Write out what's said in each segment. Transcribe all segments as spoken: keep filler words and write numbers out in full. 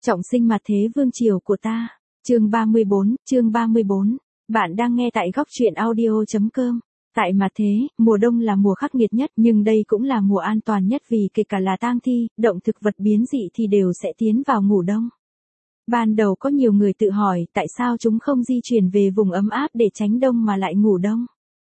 Trọng sinh mặt thế vương triều của ta. Chương ba mươi bốn, chương ba mươi bốn. Bạn đang nghe tại góc truyện audio chấm com. Tại mặt thế, mùa đông là mùa khắc nghiệt nhất, nhưng đây cũng là mùa an toàn nhất vì kể cả là tang thi, động thực vật biến dị thì đều sẽ tiến vào ngủ đông. Ban đầu có nhiều người tự hỏi tại sao chúng không di chuyển về vùng ấm áp để tránh đông mà lại ngủ đông.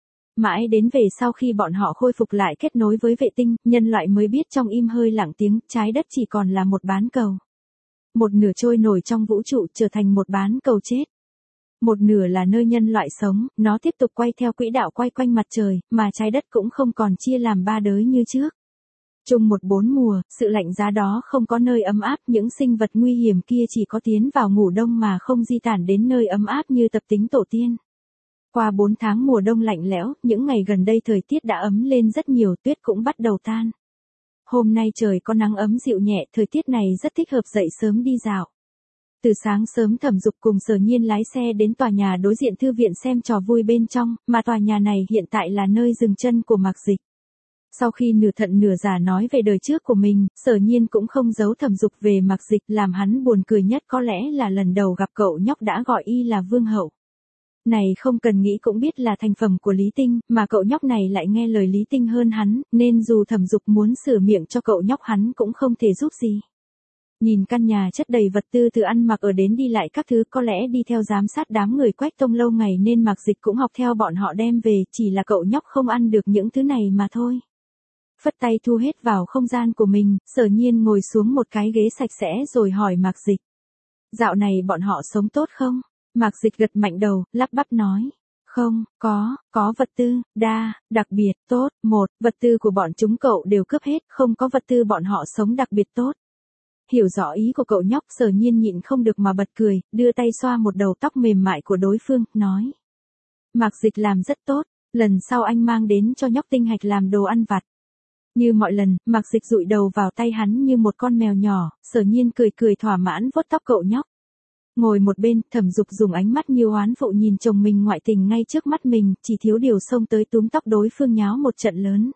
Mãi đến về sau khi bọn họ khôi phục lại kết nối với vệ tinh, nhân loại mới biết trong im hơi lặng tiếng, trái đất chỉ còn là một bán cầu. Một nửa trôi nổi trong vũ trụ trở thành một bán cầu chết. Một nửa là nơi nhân loại sống, nó tiếp tục quay theo quỹ đạo quay quanh mặt trời, mà trái đất cũng không còn chia làm ba đới như trước. Chung một bốn mùa, sự lạnh giá đó không có nơi ấm áp, những sinh vật nguy hiểm kia chỉ có tiến vào ngủ đông mà không di tản đến nơi ấm áp như tập tính tổ tiên. Qua bốn tháng mùa đông lạnh lẽo, những ngày gần đây thời tiết đã ấm lên rất nhiều, tuyết cũng bắt đầu tan. Hôm nay trời có nắng ấm dịu nhẹ, thời tiết này rất thích hợp dậy sớm đi dạo. Từ sáng sớm Thẩm Dục cùng Sở Nhiên lái xe đến tòa nhà đối diện thư viện xem trò vui bên trong, mà tòa nhà này hiện tại là nơi dừng chân của Mạc Dịch. Sau khi nửa thận nửa giả nói về đời trước của mình, Sở Nhiên cũng không giấu Thẩm Dục về Mạc Dịch, làm hắn buồn cười nhất có lẽ là lần đầu gặp cậu nhóc đã gọi y là vương hậu. Này không cần nghĩ cũng biết là thành phẩm của Lý Tinh, mà cậu nhóc này lại nghe lời Lý Tinh hơn hắn, nên dù Thẩm Dục muốn sửa miệng cho cậu nhóc hắn cũng không thể giúp gì. Nhìn căn nhà chất đầy vật tư từ ăn mặc ở đến đi lại các thứ, có lẽ đi theo giám sát đám người Quách Tông lâu ngày nên Mạc Dịch cũng học theo bọn họ đem về, chỉ là cậu nhóc không ăn được những thứ này mà thôi. Phất tay thu hết vào không gian của mình, Sở Nhiên ngồi xuống một cái ghế sạch sẽ rồi hỏi Mạc Dịch. Dạo này bọn họ sống tốt không? Mạc Dịch gật mạnh đầu, lắp bắp nói. Không, có, có vật tư, đa, đặc biệt, tốt, một, vật tư của bọn chúng cậu đều cướp hết, không có vật tư bọn họ sống đặc biệt tốt. Hiểu rõ ý của cậu nhóc, Sở Nhiên nhịn không được mà bật cười, đưa tay xoa một đầu tóc mềm mại của đối phương, nói. Mạc Dịch làm rất tốt, lần sau anh mang đến cho nhóc tinh hạch làm đồ ăn vặt. Như mọi lần, Mạc Dịch dụi đầu vào tay hắn như một con mèo nhỏ, Sở Nhiên cười cười thỏa mãn vuốt tóc cậu nhóc. Ngồi một bên, Thẩm Dục dùng ánh mắt như oán phụ nhìn chồng mình ngoại tình ngay trước mắt mình, chỉ thiếu điều xông tới túm tóc đối phương nháo một trận lớn.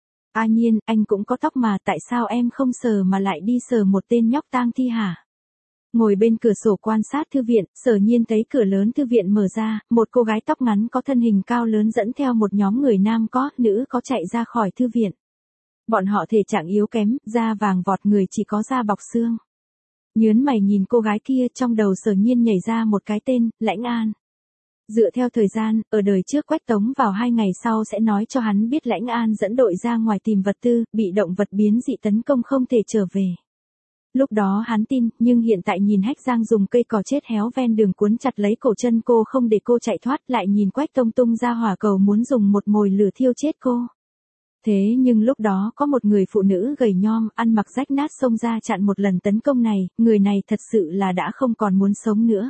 A Nhiên, anh cũng có tóc mà, tại sao em không sờ mà lại đi sờ một tên nhóc tang thi hả? Ngồi bên cửa sổ quan sát thư viện, Sở Nhiên thấy cửa lớn thư viện mở ra, một cô gái tóc ngắn có thân hình cao lớn dẫn theo một nhóm người nam có, nữ có chạy ra khỏi thư viện. Bọn họ thể trạng yếu kém, da vàng vọt, người chỉ có da bọc xương. Nhớn mày nhìn cô gái kia, trong đầu Sở Nhiên nhảy ra một cái tên, Lãnh An. Dựa theo thời gian, ở đời trước Quách Tống vào hai ngày sau sẽ nói cho hắn biết Lãnh An dẫn đội ra ngoài tìm vật tư, bị động vật biến dị tấn công không thể trở về. Lúc đó hắn tin, nhưng hiện tại nhìn Hách Giang dùng cây cỏ chết héo ven đường cuốn chặt lấy cổ chân cô không để cô chạy thoát, lại nhìn Quách Tông tung ra hỏa cầu muốn dùng một mồi lửa thiêu chết cô. Thế nhưng lúc đó có một người phụ nữ gầy nhom, ăn mặc rách nát xông ra chặn một lần tấn công này, người này thật sự là đã không còn muốn sống nữa.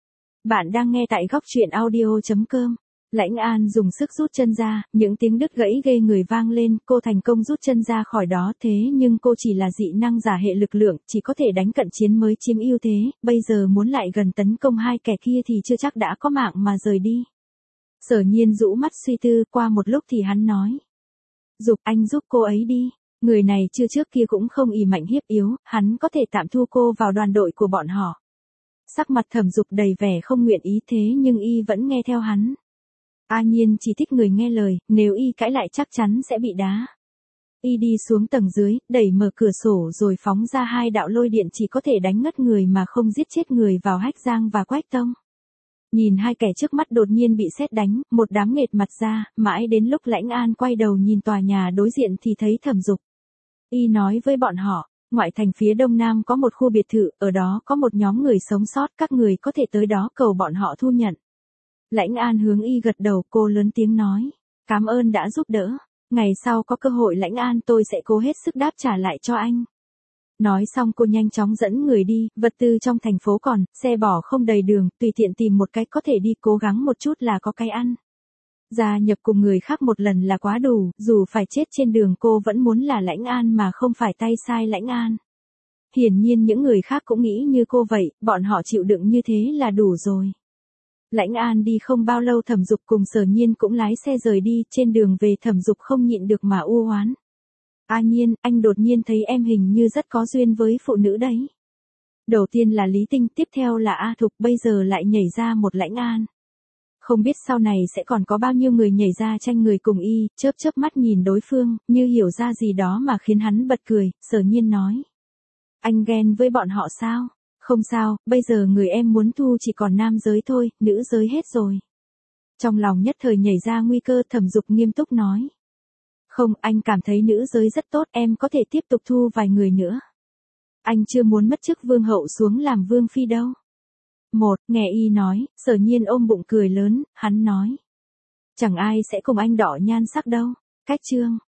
Bạn đang nghe tại góc truyện audio chấm com. Lãnh An dùng sức rút chân ra, những tiếng đứt gãy ghê người vang lên, cô thành công rút chân ra khỏi đó, thế nhưng cô chỉ là dị năng giả hệ lực lượng, chỉ có thể đánh cận chiến mới chiếm ưu thế, bây giờ muốn lại gần tấn công hai kẻ kia thì chưa chắc đã có mạng mà rời đi. Sở Nhiên rũ mắt suy tư, qua một lúc thì hắn nói. Dục, anh giúp cô ấy đi. Người này chưa trước kia cũng không ỷ mạnh hiếp yếu, hắn có thể tạm thu cô vào đoàn đội của bọn họ. Sắc mặt Thẩm Dục đầy vẻ không nguyện ý, thế nhưng y vẫn nghe theo hắn. A Nhiên chỉ thích người nghe lời, nếu y cãi lại chắc chắn sẽ bị đá. Y đi xuống tầng dưới, đẩy mở cửa sổ rồi phóng ra hai đạo lôi điện chỉ có thể đánh ngất người mà không giết chết người vào Hách Giang và Quách Tông. Nhìn hai kẻ trước mắt đột nhiên bị sét đánh, một đám nghệt mặt ra, mãi đến lúc Lãnh An quay đầu nhìn tòa nhà đối diện thì thấy Thẩm Dục. Y nói với bọn họ, ngoại thành phía đông nam có một khu biệt thự, ở đó có một nhóm người sống sót, các người có thể tới đó cầu bọn họ thu nhận. Lãnh An hướng y gật đầu, cô lớn tiếng nói, cảm ơn đã giúp đỡ, ngày sau có cơ hội Lãnh An tôi sẽ cố hết sức đáp trả lại cho anh. Nói xong cô nhanh chóng dẫn người đi, vật tư trong thành phố còn, xe bò không đầy đường, tùy tiện tìm một cách có thể đi, cố gắng một chút là có cái ăn. Gia nhập cùng người khác một lần là quá đủ, dù phải chết trên đường cô vẫn muốn là Lãnh An mà không phải tay sai Lãnh An. Hiển nhiên những người khác cũng nghĩ như cô vậy, bọn họ chịu đựng như thế là đủ rồi. Lãnh An đi không bao lâu Thẩm Dục cùng Sở Nhiên cũng lái xe rời đi, trên đường về Thẩm Dục không nhịn được mà u oán. A Nhiên, anh đột nhiên thấy em hình như rất có duyên với phụ nữ đấy. Đầu tiên là Lý Tinh, tiếp theo là A Thục, bây giờ lại nhảy ra một Lãnh An. Không biết sau này sẽ còn có bao nhiêu người nhảy ra tranh người cùng y, chớp chớp mắt nhìn đối phương, như hiểu ra gì đó mà khiến hắn bật cười, Sở Nhiên nói. Anh ghen với bọn họ sao? Không sao, bây giờ người em muốn thu chỉ còn nam giới thôi, nữ giới hết rồi. Trong lòng nhất thời nhảy ra nguy cơ, Thẩm Dục nghiêm túc nói. Không, anh cảm thấy nữ giới rất tốt, em có thể tiếp tục thu vài người nữa. Anh chưa muốn mất chức vương hậu xuống làm vương phi đâu. Một, nghe y nói, Sở Nhiên ôm bụng cười lớn, hắn nói. Chẳng ai sẽ cùng anh đỏ nhan sắc đâu. Cách chương.